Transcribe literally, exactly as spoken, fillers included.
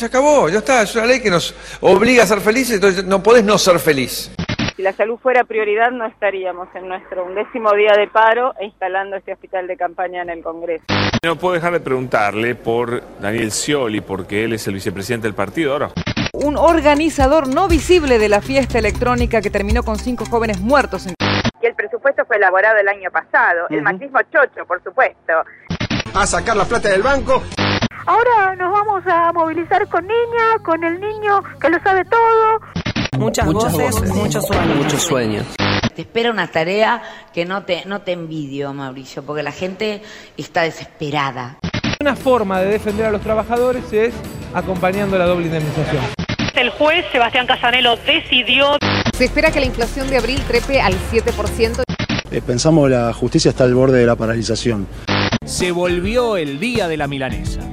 Se acabó, ya está, es una ley que nos obliga a ser felices, entonces no podés no ser feliz. Si la salud fuera prioridad, no estaríamos en nuestro undécimo día de paro e instalando este hospital de campaña en el Congreso. No puedo dejar de preguntarle por Daniel Scioli, porque él es el vicepresidente del partido ahora. Un organizador no visible de la fiesta electrónica que terminó con cinco jóvenes muertos. En... Y el presupuesto fue elaborado el año pasado, uh-huh. El macrismo chocho, por supuesto. A sacar la plata del banco. Ahora nos vamos a movilizar con niña, con el niño que lo sabe todo. Muchas, Muchas voces, voces, muchos sueños. Muchos sueños. Te espera una tarea que no te, no te envidio, Mauricio, porque la gente está desesperada. Una forma de defender a los trabajadores es acompañando la doble indemnización. El juez Sebastián Casanelo decidió. Se espera que la inflación de abril trepe al siete por ciento. Eh, pensamos que la justicia está al borde de la paralización. Se volvió el día de la milanesa.